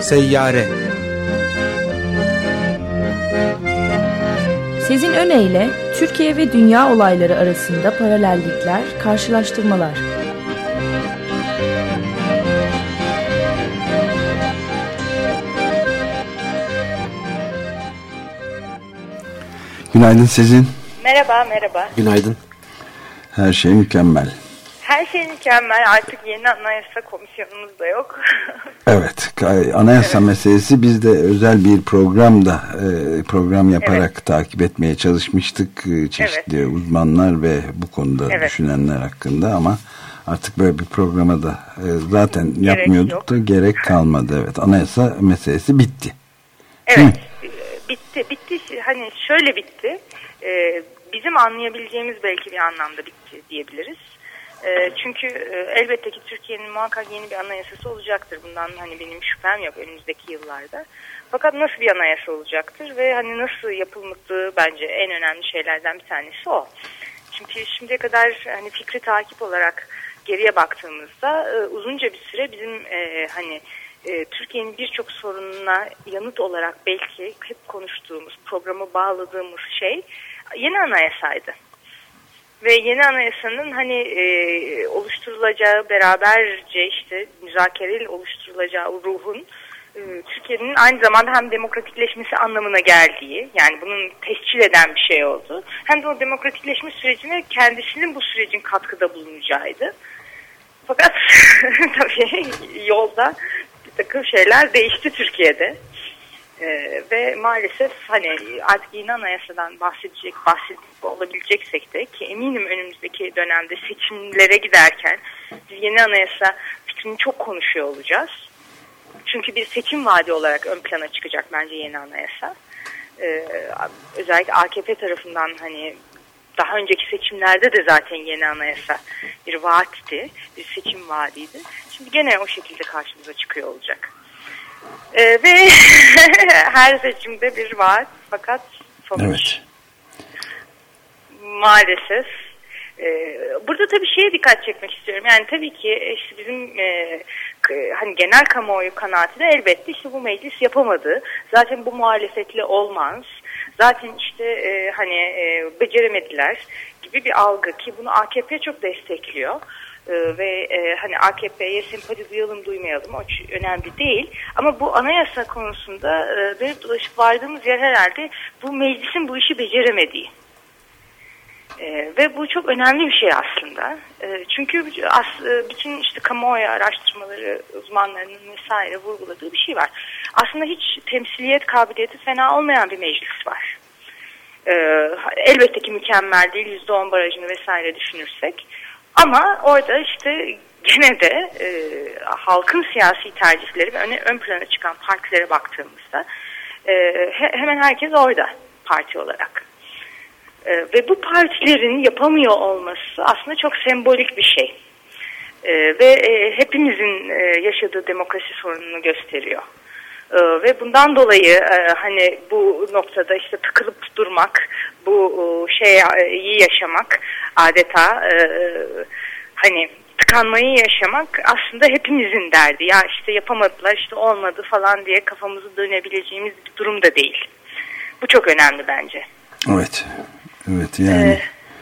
Seyyare. Sezin Öne Türkiye ve dünya olayları arasında paralellikler, karşılaştırmalar. Günaydın Sezin. Merhaba, merhaba. Günaydın. Her şey mükemmel. Her şey mükemmel. Artık yeni anayasa komisyonumuz da yok. Evet, anayasa meselesi biz de özel bir program yaparak takip etmeye çalışmıştık. Çeşitli uzmanlar ve bu konuda düşünenler hakkında ama artık böyle bir programa da zaten yapmıyorduk da gerek kalmadı. Evet, anayasa meselesi bitti. Evet, bitti. Hani şöyle bitti. Bizim anlayabileceğimiz belki bir anlamda bitti diyebiliriz. Çünkü elbette ki Türkiye'nin muhakkak yeni bir anayasası olacaktır. Bundan hani benim şüphem yok önümüzdeki yıllarda. Fakat nasıl bir anayasa olacaktır ve hani nasıl yapılması bence en önemli şeylerden bir tanesi o. Çünkü şimdiye kadar hani fikri takip olarak geriye baktığımızda uzunca bir süre bizim Türkiye'nin birçok sorununa yanıt olarak belki hep konuştuğumuz, programı bağladığımız şey yeni anayasaydı. Ve yeni anayasanın oluşturulacağı beraberce müzakereyle oluşturulacağı ruhun Türkiye'nin aynı zamanda hem demokratikleşmesi anlamına geldiği, yani bunun tescil eden bir şey oldu. Hem de o demokratikleşme sürecine kendisinin bu sürecin katkıda bulunacağıydı. Fakat tabii yolda bir takım şeyler değişti Türkiye'de. Ve maalesef artık yeni anayasadan bahsedecek olabileceksek de ki eminim önümüzdeki dönemde seçimlere giderken biz yeni anayasa fikrini çok konuşuyor olacağız. Çünkü bir seçim vaadi olarak ön plana çıkacak bence yeni anayasa. Özellikle AKP tarafından daha önceki seçimlerde de zaten yeni anayasa bir vaatti, bir seçim vaadiydi. Şimdi gene o şekilde karşımıza çıkıyor olacak. Ve her seçimde bir vaat fakat sonuç maalesef. Burada tabii şeye dikkat çekmek istiyorum. Yani tabii ki bizim genel kamuoyu kanaati de elbette bu meclis yapamadı. Zaten bu muhalefetle olmaz. Zaten beceremediler gibi bir algı ki bunu AKP çok destekliyor. Ve AKP'ye sempati duyalım duymayalım o önemli değil ama bu anayasa konusunda dönüp dolaşıp vardığımız yer herhalde bu meclisin bu işi beceremediği ve bu çok önemli bir şey aslında çünkü bütün kamuoyu araştırmaları uzmanlarının vesaire vurguladığı bir şey var. Aslında hiç temsiliyet kabiliyeti fena olmayan bir meclis var. Elbette ki mükemmel değil, %10 barajını vesaire düşünürsek. Ama orada gene de halkın siyasi tercihleri ve ön plana çıkan partilere baktığımızda hemen herkes orada parti olarak. Ve bu partilerin yapamıyor olması aslında çok sembolik bir şey. Ve hepimizin yaşadığı demokrasi sorununu gösteriyor. Ve bundan dolayı bu noktada tıkılıp durmak, bu iyi yaşamak adeta tıkanmayı yaşamak aslında hepimizin derdi. Ya yapamadılar, olmadı falan diye kafamızı dönebileceğimiz bir durum da değil. Bu çok önemli bence. Evet. Evet yani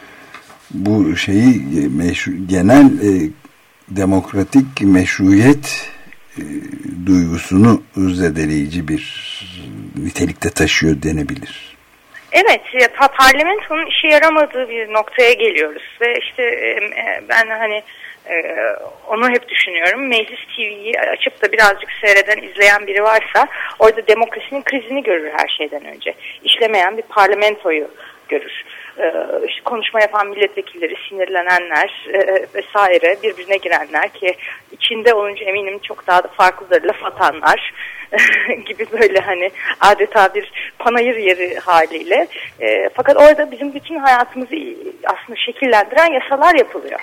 bu şeyi genel demokratik meşruiyet duygusunu zedeleyici bir nitelikte taşıyor denebilir. Evet, parlamentonun işe yaramadığı bir noktaya geliyoruz ve ben onu hep düşünüyorum. Meclis TV'yi açıp da birazcık seyreden, izleyen biri varsa orada demokrasinin krizini görür her şeyden önce. İşlemeyen bir parlamentoyu görür. Konuşma yapan milletvekilleri, sinirlenenler vesaire, birbirine girenler ki içinde olunca eminim çok daha da farklıdır laf atanlar gibi böyle adeta bir panayır yeri haliyle. Fakat orada bizim bütün hayatımızı aslında şekillendiren yasalar yapılıyor.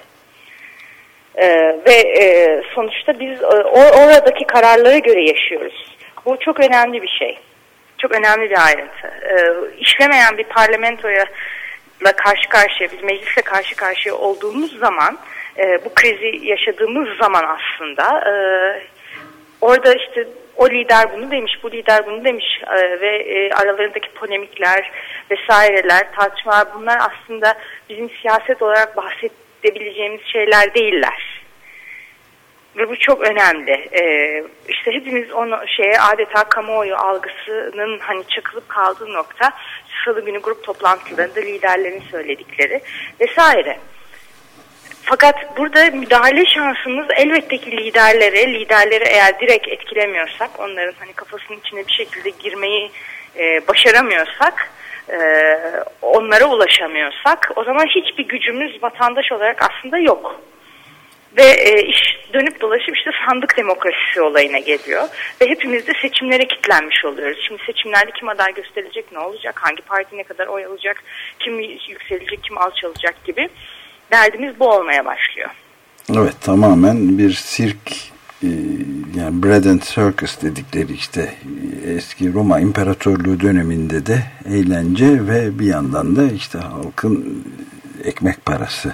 Ve sonuçta biz oradaki kararlara göre yaşıyoruz. Bu çok önemli bir şey. Çok önemli bir ayrıntı. İşlemeyen bir parlamentoya karşı karşıya, biz meclisle karşı karşıya olduğumuz zaman, bu krizi yaşadığımız zaman aslında orada işte o lider bunu demiş, bu lider bunu demiş ve aralarındaki polemikler vesaireler, tartışmalar, bunlar aslında bizim siyaset olarak bahsedebileceğimiz şeyler değiller. Ve bu çok önemli. İşte hepimiz onu adeta kamuoyu algısının hani çakılıp kaldığı nokta, Salı günü grup toplantılarında liderlerin söyledikleri vesaire. Fakat burada müdahale şansımız elbette ki liderleri eğer direkt etkilemiyorsak, onların hani kafasının içine bir şekilde girmeyi başaramıyorsak, onlara ulaşamıyorsak, o zaman hiçbir gücümüz vatandaş olarak aslında yok. Ve iş dönüp dolaşıp işte sandık demokrasisi olayına geliyor. Ve hepimiz de seçimlere kilitlenmiş oluyoruz. Şimdi seçimlerde kim aday gösterilecek, ne olacak, hangi parti ne kadar oy alacak, kim yükselecek, kim alçalacak gibi derdimiz bu olmaya başlıyor. Evet, tamamen bir sirk, yani bread and circus dedikleri işte eski Roma İmparatorluğu döneminde de eğlence ve bir yandan da işte halkın ekmek parası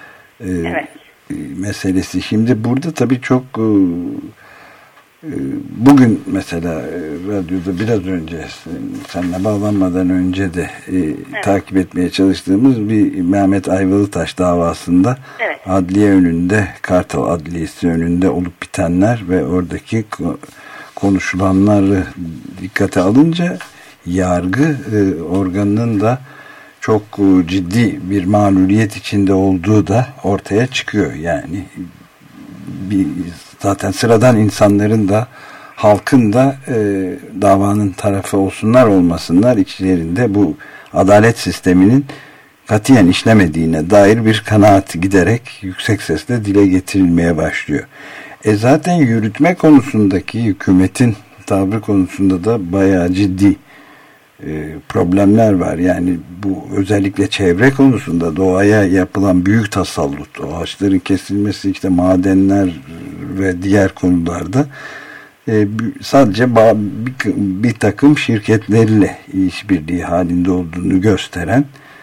meselesi. Şimdi burada tabii çok bugün mesela radyoda biraz önce seninle bağlanmadan önce de takip etmeye çalıştığımız bir Mehmet Ayvalıtaş davasında adliye önünde, Kartal Adliyesi önünde olup bitenler ve oradaki konuşulanları dikkate alınca yargı organının da çok ciddi bir mağluliyet içinde olduğu da ortaya çıkıyor. Yani zaten sıradan insanların da halkın da davanın tarafı olsunlar olmasınlar, içlerinde bu adalet sisteminin katiyen işlemediğine dair bir kanaat giderek yüksek sesle dile getirilmeye başlıyor. Zaten yürütme konusundaki hükümetin tavrı konusunda da bayağı ciddi problemler var. Yani bu özellikle çevre konusunda doğaya yapılan büyük tasallut, ağaçların kesilmesi, işte madenler ve diğer konularda sadece bir takım şirketlerle işbirliği halinde olduğunu gösteren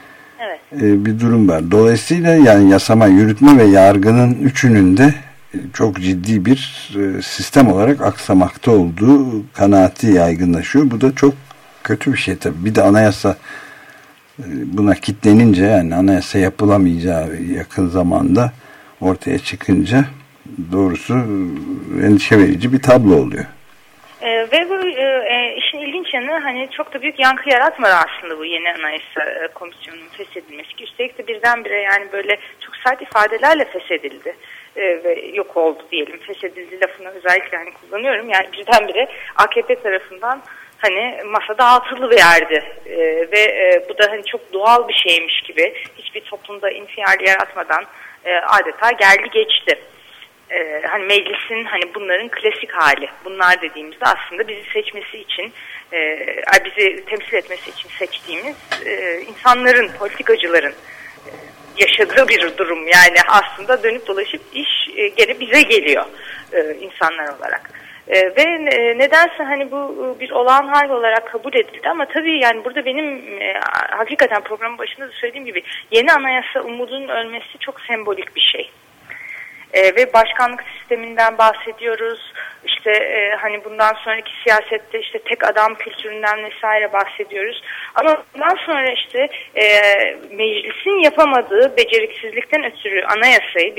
bir durum var. Dolayısıyla yani yasama, yürütme ve yargının üçünün de çok ciddi bir sistem olarak aksamakta olduğu kanaati yaygınlaşıyor. Bu da çok kötü bir şey tabii. Bir de anayasa buna kitlenince, yani anayasa yapılamayacağı yakın zamanda ortaya çıkınca doğrusu endişe verici bir tablo oluyor. Ve bu işin ilginç yanı, hani çok da büyük yankı yaratmadı aslında bu yeni anayasa komisyonunun feshedilmesi. Üstelik de birdenbire yani böyle çok sert ifadelerle feshedildi. Ve yok oldu diyelim. Feshedildi lafını özellikle hani kullanıyorum. Yani birdenbire AKP tarafından hani masa dağıtılıverdi ve bu da hani çok doğal bir şeymiş gibi, hiçbir toplumda infial yaratmadan adeta geldi geçti. Hani meclisin hani bunların klasik hali. Bunlar dediğimizde aslında bizi seçmesi için, bizi temsil etmesi için seçtiğimiz insanların, politikacıların yaşadığı bir durum. Yani aslında dönüp dolaşıp iş gene bize geliyor insanlar olarak. Ve nedense hani bu bir olağan hal olarak kabul edildi, ama tabii yani burada benim hakikaten programın başında da söylediğim gibi yeni anayasa umudunun ölmesi çok sembolik bir şey. Ve başkanlık sisteminden bahsediyoruz. İşte hani bundan sonraki siyasette işte tek adam kültüründen vesaire bahsediyoruz. Ama bundan sonra işte meclisin yapamadığı beceriksizlikten ötürü anayasayı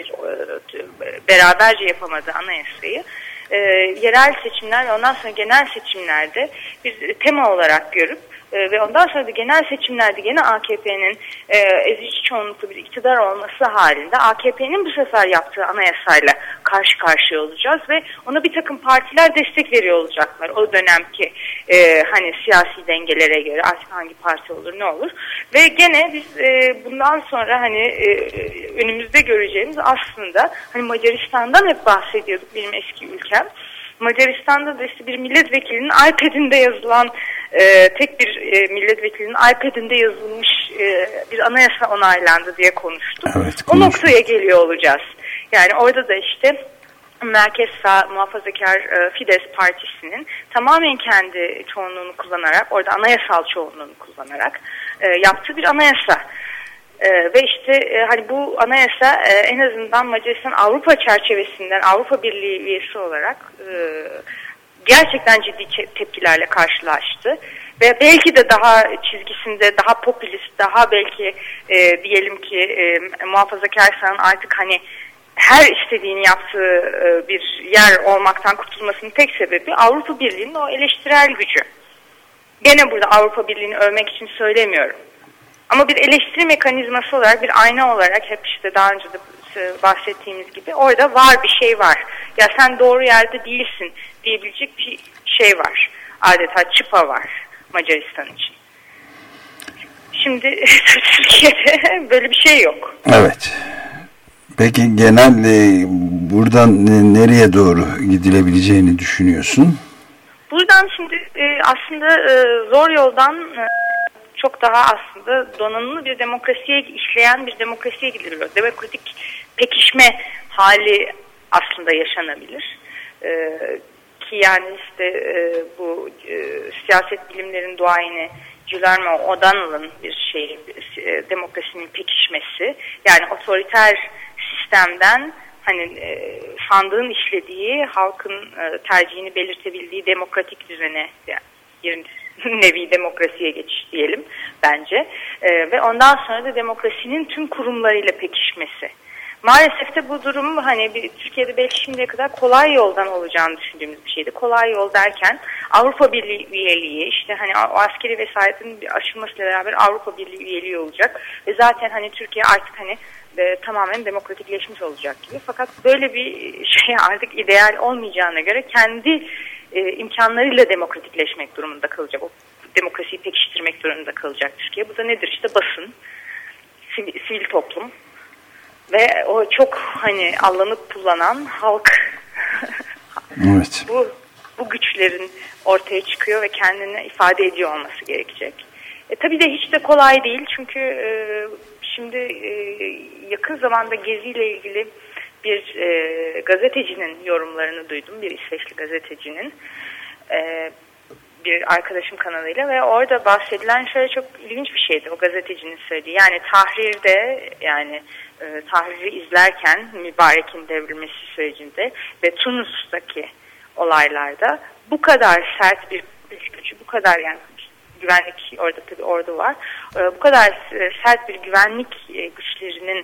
beraberce yapamadığı anayasayı yerel seçimler ve ondan sonra genel seçimlerde bir tema olarak görüp ve ondan sonra da genel seçimlerde gene AKP'nin ezici çoğunluklu bir iktidar olması halinde AKP'nin bu sefer yaptığı anayasayla karşı karşıya olacağız ve ona bir takım partiler destek veriyor olacaklar. O dönemki hani siyasi dengelere göre artık hangi parti olur ne olur. Ve gene biz bundan sonra hani önümüzde göreceğimiz aslında hani Macaristan'dan hep bahsediyorduk, benim eski ülkem. Macaristan'da da işte bir milletvekilinin iPad'inde yazılan tek bir milletvekilinin iPad'inde yazılmış bir anayasa onaylandı diye konuştuk. Evet, o noktaya geliyor olacağız. Yani orada da işte merkez sağ muhafazakar Fidesz partisinin tamamen kendi çoğunluğunu kullanarak, orada anayasal çoğunluğunu kullanarak yaptığı bir anayasa. Ve işte hani bu anayasa en azından Macaristan Avrupa çerçevesinden Avrupa Birliği üyesi olarak gerçekten ciddi tepkilerle karşılaştı. Ve belki de daha çizgisinde daha popülist, daha belki diyelim ki muhafazakar artık hani her istediğini yaptığı bir yer olmaktan kurtulmasının tek sebebi Avrupa Birliği'nin o eleştirel gücü. Gene burada Avrupa Birliği'ni övmek için söylemiyorum. Ama bir eleştiri mekanizması olarak, bir ayna olarak hep işte daha önce de bahsettiğimiz gibi orada var bir şey var. Ya sen doğru yerde değilsin diyebilecek bir şey var. Adeta çıpa var Macaristan için. Şimdi Türkiye'de böyle bir şey yok. Evet. Peki genel buradan nereye doğru gidilebileceğini düşünüyorsun? Buradan şimdi aslında zor yoldan çok daha aslında donanımlı bir demokrasiye, işleyen bir demokrasiye gidiliyor. Demokratik pekişme hali aslında yaşanabilir. Ki yani işte bu siyaset bilimlerin duayeni Guillermo O'Donnell'ın bir şey, demokrasinin pekişmesi, yani otoriter sistemden hani sandığın işlediği, halkın tercihini belirtebildiği demokratik düzene, yani bir nevi demokrasiye geçiş diyelim bence. Ve ondan sonra da demokrasinin tüm kurumlarıyla pekişmesi. Maalesef de bu durum hani Türkiye'de belki şimdiye kadar kolay yoldan olacağını düşündüğümüz bir şeydi. Kolay yol derken Avrupa Birliği üyeliği, işte hani o askeri vesayetin aşılmasıyla beraber Avrupa Birliği üyeliği olacak. Ve zaten hani Türkiye artık hani tamamen demokratikleşmiş olacak gibi. Fakat böyle bir şey artık ideal olmayacağına göre kendi imkanlarıyla demokratikleşmek durumunda kalacak. O demokrasiyi pekiştirmek durumunda kalacak Türkiye. Bu da nedir? İşte basın, sivil toplum ve o çok hani allanıp kullanan halk. Evet. bu güçlerin ortaya çıkıyor ve kendini ifade ediyor olması gerekecek. Tabii de hiç de kolay değil çünkü şimdi yakın zamanda Gezi ile ilgili bir gazetecinin yorumlarını duydum. Bir İsveçli gazetecinin bir arkadaşım kanalıyla ve orada bahsedilen şöyle çok ilginç bir şeydi o gazetecinin söylediği. Yani Tahrir'de, yani Tahrir'i izlerken Mübarek'in devrilmesi sürecinde ve Tunus'taki olaylarda bu kadar sert bir gücü, bu kadar yani güvenlik, orada tabii ordu var, bu kadar sert bir güvenlik güçlerinin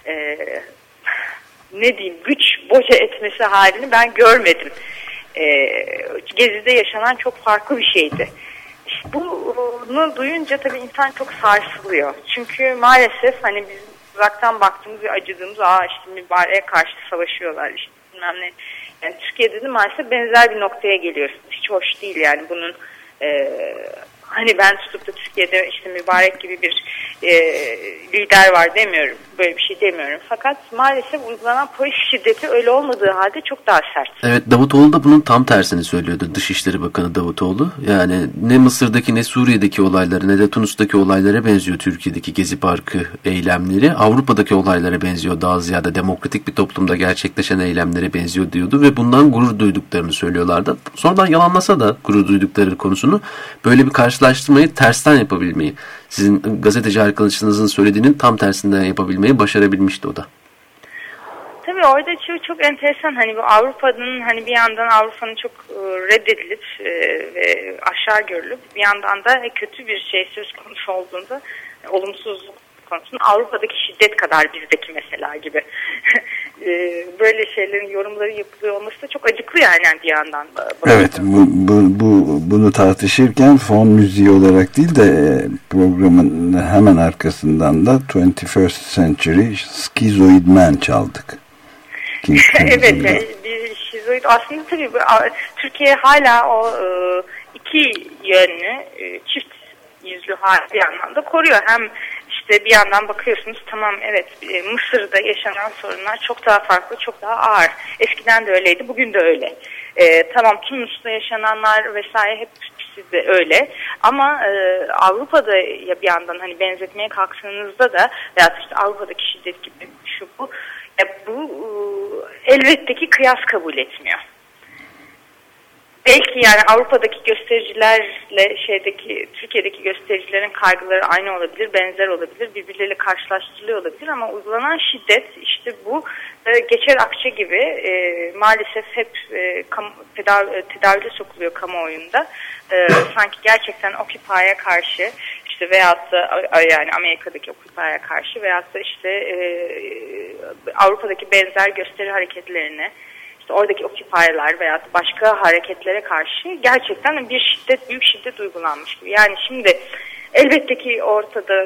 ne diyeyim güç boca etmesi halini ben görmedim. Gezi'de yaşanan çok farklı bir şeydi. İşte bunu duyunca tabii insan çok sarsılıyor. Çünkü maalesef hani biz uzaktan baktığımız ve acıdığımız işte Mübarek'e karşı savaşıyorlar işte bilmem ne. Yani Türkiye'de de maalesef benzer bir noktaya geliyoruz. Hiç hoş değil yani bunun hani ben tutup da Türkiye'de işte Mübarek gibi bir lider var demiyorum. Böyle bir şey demiyorum. Fakat maalesef uygulanan polis şiddeti öyle olmadığı halde çok daha sert. Evet, Davutoğlu da bunun tam tersini söylüyordu. Dışişleri Bakanı Davutoğlu. Yani ne Mısır'daki ne Suriye'deki olayları ne de Tunus'taki olaylara benziyor Türkiye'deki Gezi Parkı eylemleri. Avrupa'daki olaylara benziyor, daha ziyade demokratik bir toplumda gerçekleşen eylemlere benziyor diyordu ve bundan gurur duyduklarını söylüyorlardı. Sonradan yalanlasa da gurur duydukları konusunu, böyle bir karşılaştırmayı tersten yapabilmeyi, sizin gazeteci arkadaşınızın söylediğinin tam tersinden yapabilmeyi başarabilmişti o da. Tabii orada çok enteresan, hani bu Avrupa'nın hani bir yandan Avrupa'nın çok reddedilip ve aşağı görülüp bir yandan da kötü bir şey söz konusu olduğunda, olumsuzluk konusunda Avrupa'daki şiddet kadar bizdeki mesela gibi böyle şeylerin yorumları yapılıyor olması da çok acıklı yani bir yandan da. Evet, bunu tartışırken fon müziği olarak değil de programın hemen arkasından da 21st Century Schizoid Man çaldık. Evet, bir şizoid aslında tabii Türkiye hala o iki yönlü çift yüzlü hali bir yandan da koruyor. Hem işte bir yandan bakıyorsunuz, tamam evet Mısır'da yaşanan sorunlar çok daha farklı, çok daha ağır. Eskiden de öyleydi, bugün de öyle. Tamam Tunus'ta yaşananlar vesaire hepsi de öyle. Ama Avrupa'da ya bir yandan hani benzetmeye kalktığınızda da veya işte Avrupa'daki şiddet gibi şu bu elbette ki kıyas kabul etmiyor. Ve belki yani Avrupa'daki göstericilerle Türkiye'deki göstericilerin kaygıları aynı olabilir, benzer olabilir, birbirleriyle karşılaştırılıyor olabilir ama uygulanan şiddet işte bu geçer akçe gibi maalesef hep tedavüle sokuluyor kamuoyunda. Sanki gerçekten Occupy'ye karşı işte veyahut da yani Amerika'daki Occupy'ye karşı veyahut da işte Avrupa'daki benzer gösteri hareketlerine, işte oradaki Occupy'lar veya başka hareketlere karşı gerçekten bir büyük şiddet uygulanmış gibi. Yani şimdi elbette ki ortada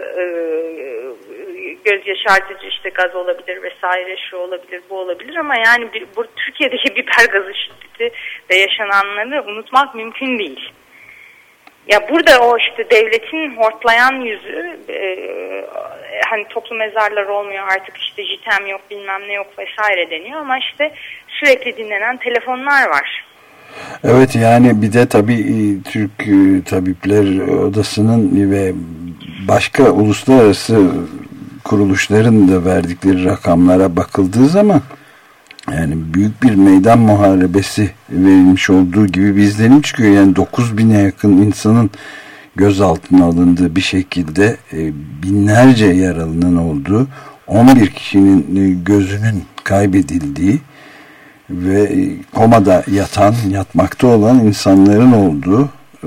göz yaşartıcı işte gaz olabilir vesaire, şu olabilir, bu olabilir ama yani bu Türkiye'deki biber gazı şiddeti ve yaşananları unutmak mümkün değil. Ya burada o işte devletin hortlayan yüzü hani toplu mezarlar olmuyor artık, işte JITEM yok, bilmem ne yok vesaire deniyor ama işte sürekli dinlenen telefonlar var. Evet, yani bir de tabii Türk Tabipler Odası'nın ve başka uluslararası kuruluşların da verdikleri rakamlara bakıldığı zaman yani büyük bir meydan muharebesi verilmiş olduğu gibi bir izlenim çıkıyor. Yani 9.000'e yakın insanın gözaltına alındığı, bir şekilde binlerce yaralının olduğu, 11 kişinin gözünün kaybedildiği ve komada yatmakta olan insanların olduğu,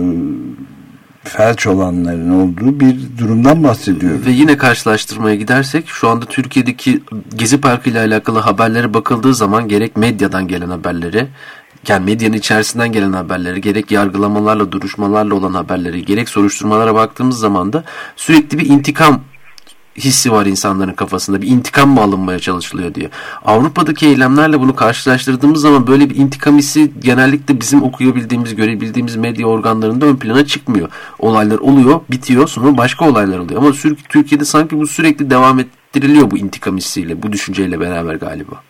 felç olanların olduğu bir durumdan bahsediyoruz. Ve yine karşılaştırmaya gidersek şu anda Türkiye'deki Gezi Parkı ile alakalı haberlere bakıldığı zaman gerek medyadan gelen haberleri, yani medyanın içerisinden gelen haberleri, gerek yargılamalarla, duruşmalarla olan haberleri, gerek soruşturmalara baktığımız zaman da sürekli bir intikam hissi var insanların kafasında. Bir intikam mı alınmaya çalışılıyor diye. Avrupa'daki eylemlerle bunu karşılaştırdığımız zaman böyle bir intikam hissi genellikle bizim okuyabildiğimiz, görebildiğimiz medya organlarında ön plana çıkmıyor. Olaylar oluyor, bitiyor, sonra başka olaylar oluyor. Ama Türkiye'de sanki bu sürekli devam ettiriliyor bu intikam hissiyle, bu düşünceyle beraber galiba.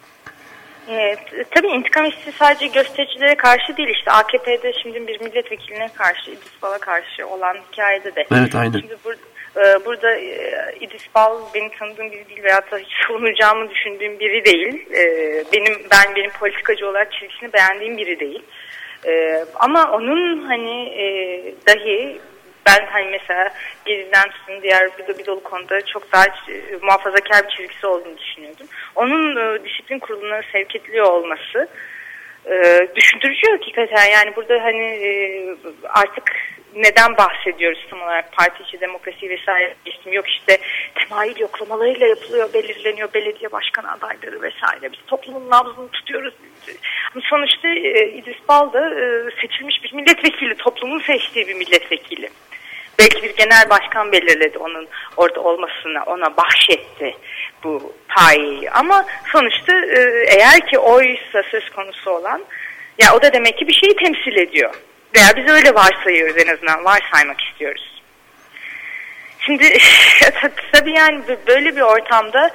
Tabii intikam hissi sadece göstericilere karşı değil, işte AKP'de şimdi bir milletvekiline karşı, İdris Bal'a karşı olan hikayede de. Evet, aynen. Şimdi burada İdris Bal benim tanıdığım biri değil veyahut da hiç savunacağımı düşündüğüm biri değil. Benim politikacı olarak çizgisini beğendiğim biri değil. Ama onun hani dahi ben hani mesela Gezi'den tutun diğer bir dolu konuda çok daha muhafazakar bir çizgisi olduğunu düşünüyordum. Onun disiplin kuruluna sevk ediliyor olması düşündürücü hakikaten. Yani burada hani artık neden bahsediyoruz tam olarak, parti içi demokrasi vesaire geçtim, yok işte temayül yoklamalarıyla yapılıyor, belirleniyor belediye başkan adayları vesaire, biz toplumun nabzını tutuyoruz. Sonuçta İdris Bal da seçilmiş bir milletvekili, toplumun seçtiği bir milletvekili. Belki bir genel başkan belirledi onun orada olmasına, ona bahşetti bu payeyi. Ama sonuçta eğer ki oysa söz konusu olan, ya o da demek ki bir şeyi temsil ediyor. Veya biz öyle varsayıyoruz, en azından varsaymak istiyoruz. Şimdi tabii yani böyle bir ortamda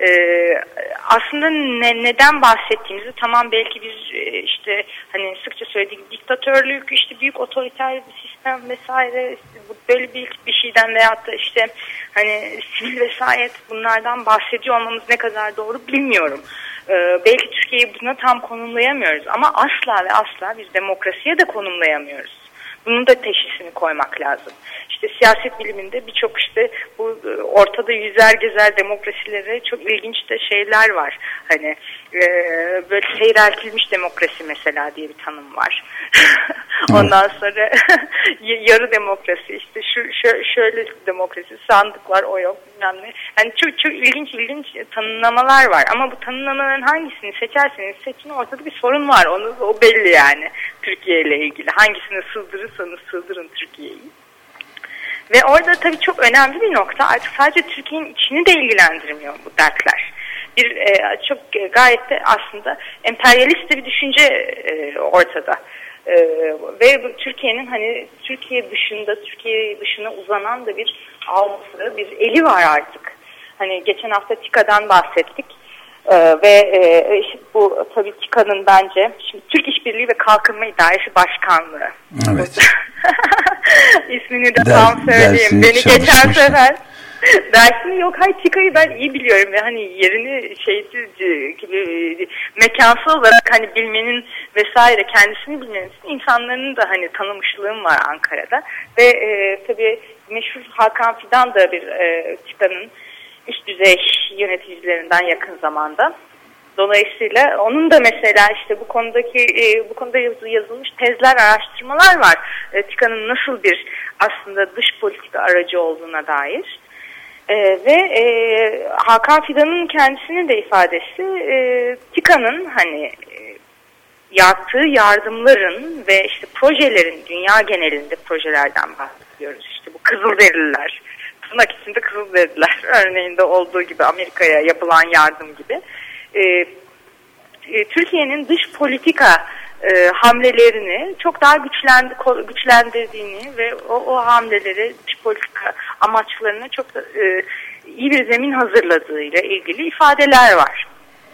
aslında neden bahsettiğimizi, tamam belki biz işte hani sıkça söylediğim diktatörlük, işte büyük otoriter bir sistem vesaire, işte böyle bir şeyden veyahut da işte hani sivil vesayet, bunlardan bahsediyor olmamız ne kadar doğru bilmiyorum. Belki Türkiye'yi buna tam konumlayamıyoruz ama asla ve asla bir demokrasiye de konumlayamıyoruz. Bunun da teşhisini koymak lazım. İşte siyaset biliminde birçok işte bu ortada yüzer gezer demokrasilere çok ilginç de şeyler var. Hani böyle seyreltilmiş demokrasi mesela diye bir tanım var. Ondan sonra yarı demokrasi, işte şöyle demokrasi, sandıklar, o yok bilmem ne. Yani çok ilginç tanımlamalar var. Ama bu tanımlamaların hangisini seçerseniz seçin, ortada bir sorun var. O belli yani Türkiye ile ilgili. Hangisini sığdırırsanız sığdırın Türkiye'yi. Ve orada tabii çok önemli bir nokta, artık sadece Türkiye'nin içini de ilgilendirmiyor bu dertler. Çok gayet de aslında emperyalist bir düşünce ortada. Ve Türkiye'nin hani Türkiye dışına uzanan da bir algısı, bir eli var artık. Hani geçen hafta TİKA'dan bahsettik. Bu tabii TİKA'nın bence şimdi Türk İşbirliği ve Kalkınma İdaresi Başkanlığı. Evet. İsmini de tam söyleyeyim. Beni geçen sefer dersini yok. Hayır, TİKA'yı ben iyi biliyorum ve hani yerini gibi mekansal olarak hani bilmenin vesaire kendisini bilmeniz, insanların da hani tanımışlığım var Ankara'da ve tabii meşhur Hakan Fidan da bir TİKA'nın üst düzey yöneticilerinden yakın zamanda. Dolayısıyla onun da mesela işte bu konuda yazılmış tezler, araştırmalar var. TİKA'nın nasıl bir aslında dış politika aracı olduğuna dair. Ve Hakan Fidan'ın kendisinin de ifadesi TİKA'nın hani yaptığı yardımların ve işte projelerin, dünya genelinde projelerden bahsediyoruz. İşte bu Kızılderililer, tırnak içinde Kızılderililer örneğinde olduğu gibi Amerika'ya yapılan yardım gibi. Türkiye'nin dış politika hamlelerini çok daha güçlendirdiğini ve o hamleleri dış politika amaçlarına çok da iyi bir zemin hazırladığıyla ilgili ifadeler var.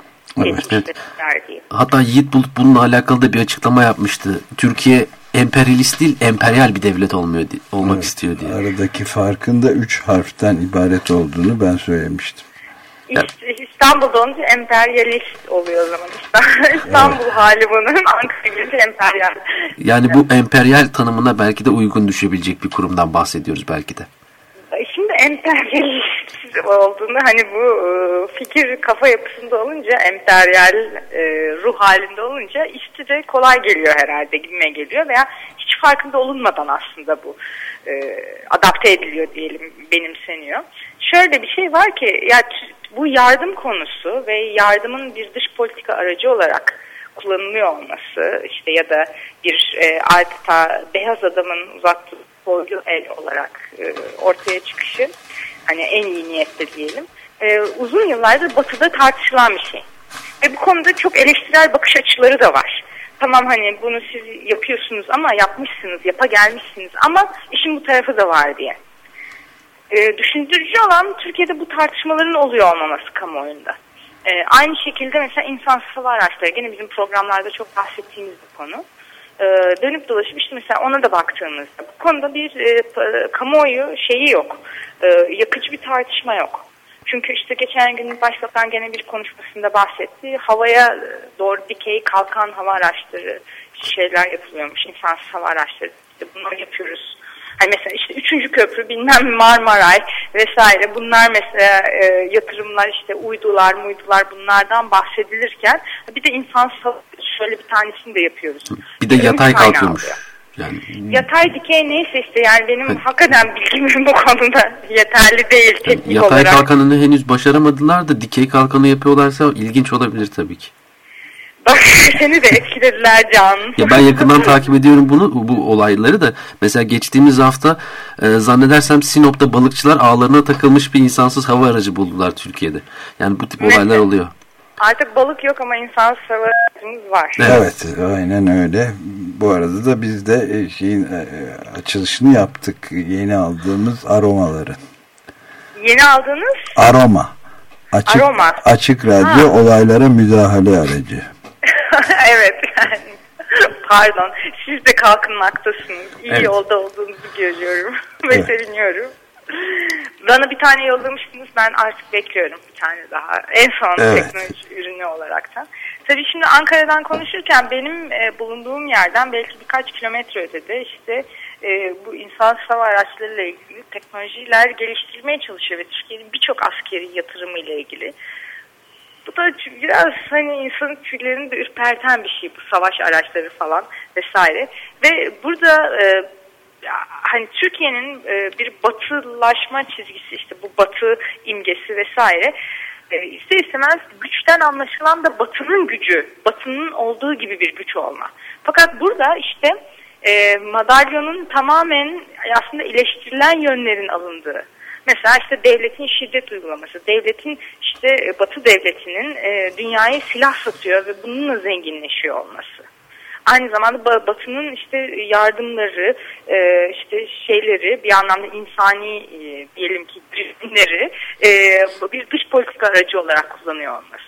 Evet. Hatta Yiğit Bulut bununla alakalı da bir açıklama yapmıştı. Türkiye emperyalist değil, emperyal bir devlet olmak istiyor diye. Aradaki farkın da 3 harften ibaret olduğunu ben söylemiştim. İstanbul'da olunca emperyalist oluyor o zaman. İstanbul hali bunun, Ankara gelince emperyal. Yani bu emperyal tanımına belki de uygun düşebilecek bir kurumdan bahsediyoruz belki de. Şimdi emperyalist olduğunu hani bu fikir kafa yapısında olunca, emperyal ruh halinde olunca işte de kolay geliyor herhalde, gibime geliyor veya hiç farkında olunmadan aslında bu adapte ediliyor diyelim, benimseniyor. Şöyle bir şey var ki ya bu yardım konusu ve yardımın bir dış politika aracı olarak kullanılıyor olması işte ya da bir adeta beyaz adamın uzattığı soylu el olarak ortaya çıkışı hani en iyi niyetle diyelim uzun yıllardır Batı'da tartışılan bir şey ve bu konuda çok eleştirel bakış açıları da var. Tamam hani bunu siz yapıyorsunuz ama yapmışsınız, yapa gelmişsiniz ama işin bu tarafı da var diye. Düşündürücü olan Türkiye'de bu tartışmaların oluyor olmaması kamuoyunda. Aynı şekilde mesela insansız hava araçları gene bizim programlarda çok bahsettiğimiz bir konu. Dönüp dolaşıp işte mesela ona da baktığımızda bu konuda bir kamuoyu şeyi yok. Yakıcı bir tartışma yok. Çünkü işte geçen gün Başbakan gene bir konuşmasında bahsetti. Havaya doğru dikey kalkan hava araçları şeyler yapılıyormuş. İnsansız hava araçları. İşte bunları yapıyoruz. Hani mesela işte 3. köprü bilmem Marmaray vesaire bunlar mesela yatırımlar işte uydular bunlardan bahsedilirken bir de insansız şöyle bir tanesini de yapıyoruz. Bir de yatay kalkıyormuş. Yani... Yatay dikey neyse işte yani benim hakikaten bilgim bu konuda yeterli değil teknik yatay olarak. Yatay kalkanını henüz başaramadılar da dikey kalkanı yapıyorlarsa ilginç olabilir tabii ki. Bak seni de etkilediler Can. Ya ben yakından takip ediyorum bu olayları da. Mesela geçtiğimiz hafta zannedersem Sinop'ta balıkçılar ağlarına takılmış bir insansız hava aracı buldular Türkiye'de. Yani bu tip olaylar oluyor. Artık balık yok ama insansız hava aracımız var. Evet, aynen öyle. Bu arada da biz de açılışını yaptık. Yeni aldığımız aromaların. Yeni aldığınız? Aroma. Aroma. Açık radyo olaylara müdahale aracı. Evet yani. Pardon. Siz de kalkınmaktasınız. İyi evet. Yolda olduğunuzu görüyorum. Ve seviniyorum. Bana bir tane yollamıştınız. Ben artık bekliyorum bir tane daha. En son teknoloji ürünü olaraktan. Tabii şimdi Ankara'dan konuşurken benim bulunduğum yerden belki birkaç kilometre ötede işte bu insansız hava araçlarıyla ilgili teknolojiler geliştirmeye çalışıyor ve Türkiye'nin birçok askeri yatırımı ile ilgili. Bu da biraz hani insanın tüylerini de ürperten bir şey bu savaş araçları falan vesaire. Ve burada hani Türkiye'nin bir batılaşma çizgisi işte bu batı imgesi vesaire ister istemez güçten anlaşılan da batının gücü, batının olduğu gibi bir güç olma. Fakat burada işte madalyonun tamamen aslında eleştirilen yönlerin alındığı. Mesela işte devletin şiddet uygulaması, devletin işte Batı devletinin dünyaya silah satıyor ve bununla zenginleşiyor olması. Aynı zamanda Batı'nın işte yardımları, işte şeyleri bir anlamda insani diyelim ki ürünleri bir dış politika aracı olarak kullanıyor olması.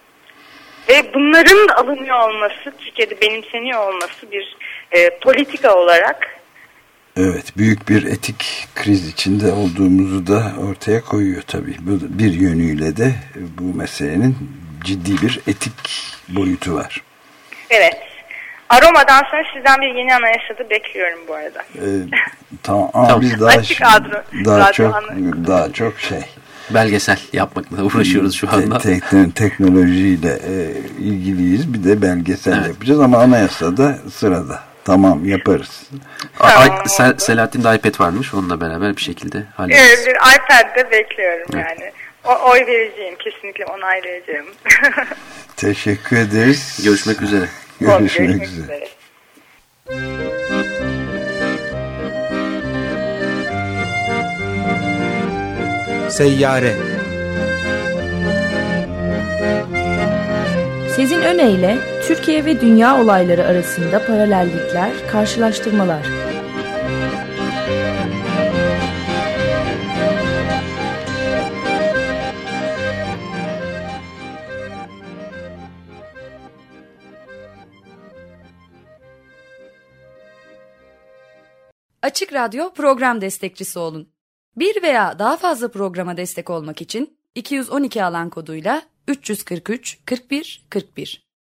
Ve bunların alınıyor olması, Türkiye'de benimseniyor olması bir politika olarak. Evet, büyük bir etik kriz içinde olduğumuzu da ortaya koyuyor tabii. Bir yönüyle de bu meselenin ciddi bir etik boyutu var. Evet. Aromadan sonra sizden bir yeni anayasada bekliyorum bu arada. Tamam. Biz daha çok belgesel yapmakla uğraşıyoruz şu anda. Teknolojiyle ilgiliyiz. Bir de belgesel yapacağız ama anayasada sırada. Tamam, yaparız. Selahattin'de iPad varmış. Onunla beraber bir şekilde hallederiz. Evet, bir iPad'de bekliyorum yani. Oy vereceğim. Kesinlikle onay vereceğim. Teşekkür ederiz. Görüşmek üzere. Görüşmek üzere. Seyyare. Sezin Öne Türkiye ve dünya olayları arasında paralellikler, karşılaştırmalar. Açık Radyo program destekçisi olun. Bir veya daha fazla programa destek olmak için 212 alan koduyla 343 41 41